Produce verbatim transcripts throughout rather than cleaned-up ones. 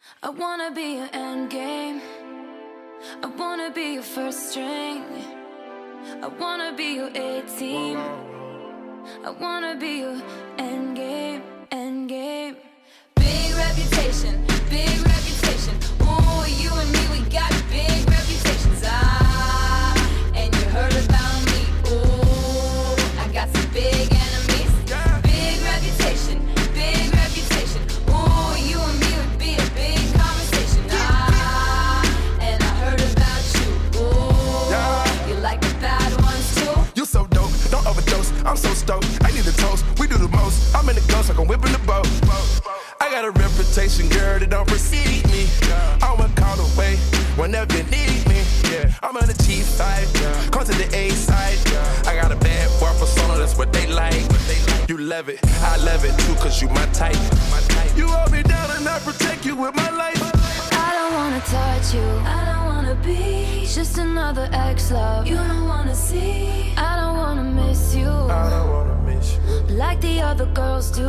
I wanna be your end game. I wanna be your first string. I wanna be your A-team. I wanna be your end game, end game. Big reputation, big reputation. Ooh, you and me, we got big reputations. Ah, and you heard about me. Ooh, I got some big enemies. Big reputation, big reputation. Ooh, you and me would be a big conversation. Ah, and I heard about you. Ooh, you like the bad ones too? You so dope, don't overdose. I'm so stoked. I need a toast. We do the most. I'm in the ghost like I'm whipping the boat. I got a reputation, girl, that don't precede me. I'm a call away whenever you need me. I'm on the G side, come to the A side. I got a bad boy persona, that's what they like. You love it, I love it too, cause you my type. You hold me down and I protect you with my life. I don't wanna touch you, I don't wanna be just another ex-love you don't wanna see. I don't wanna miss you, I don't wanna miss you like the other girls do.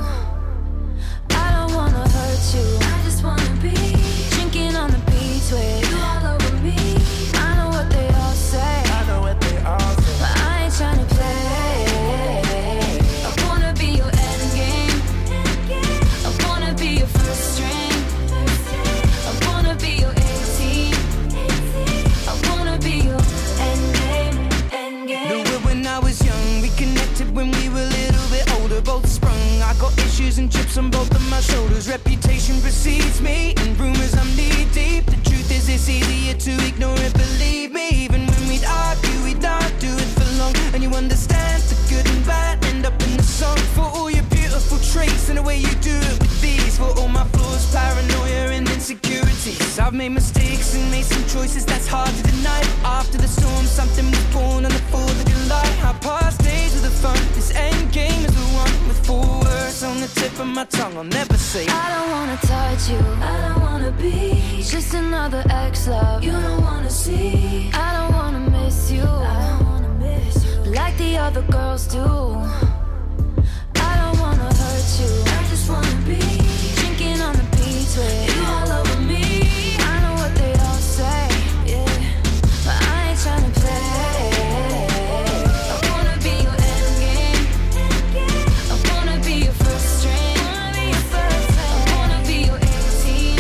I don't wanna hurt you, I just wanna be drinking on the beach with you all over me. I know what they all say, I know what they all say, but I ain't tryna play. I wanna be your end game. I wanna be your first string. I wanna be your A-team. I wanna be your end game, end game. Knew it when I was young, we connected when we were a little bit older, both sprung. I got issues and chips on both of my shoulders. Reputation precedes me, and rumors I'm knee deep. The truth is it's easier to ignore it, believe me. Even when we'd argue, we'd not do it for long. And you understand the good and bad end up in the song. For all your beautiful traits and the way you do it with these. For all my flaws, paranoia and insecurities. I've made mistakes and made some choices that's hard to deny. After the storm, something was born on the fourth of July. Our past days were the fun, this end game is the one. With four words on the tip of my tongue, I'll never say I don't wanna touch you, I don't wanna be just another ex-love you don't wanna see. I don't wanna miss you, I don't wanna miss you like the other girls do. I don't wanna hurt you, I just wanna be drinking on the beach with you all over me. I know what they all say, yeah, but I ain't tryna play. I wanna be your end game. I wanna be your first string. I wanna be your A-team.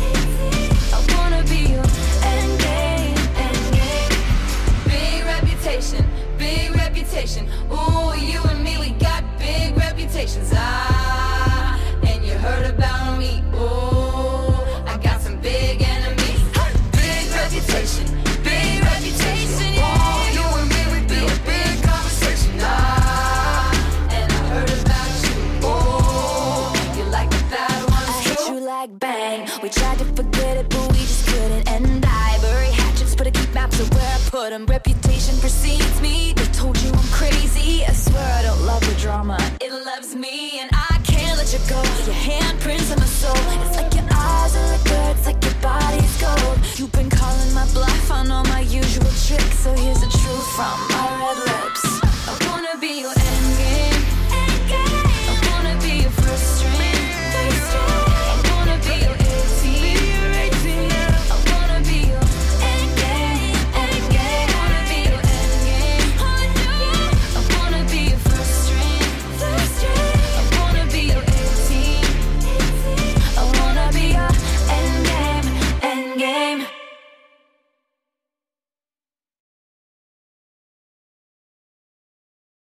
I wanna be your end game, end game. Big reputation, big reputation. Ooh, you and me, we got big reputations. Ah, and you heard about me. Ooh, I got some big enemies. Big reputation, big reputation. Ooh, you and me, we be a big conversation. Ah, and I heard about you. Ooh, you like the bad ones too? I hit you like bang. We tried to forget it, but we just couldn't. And I bury hatchets, but I keep maps of where I put them. Reputation precedes me. They told you I'm crazy. I swear I don't love the drama, it loves me. And I can't let you go. Your handprints on my soul. It's like your eyes are liquor, it's like your body's gold. You've been calling my bluff on all my usual tricks, so here's the truth from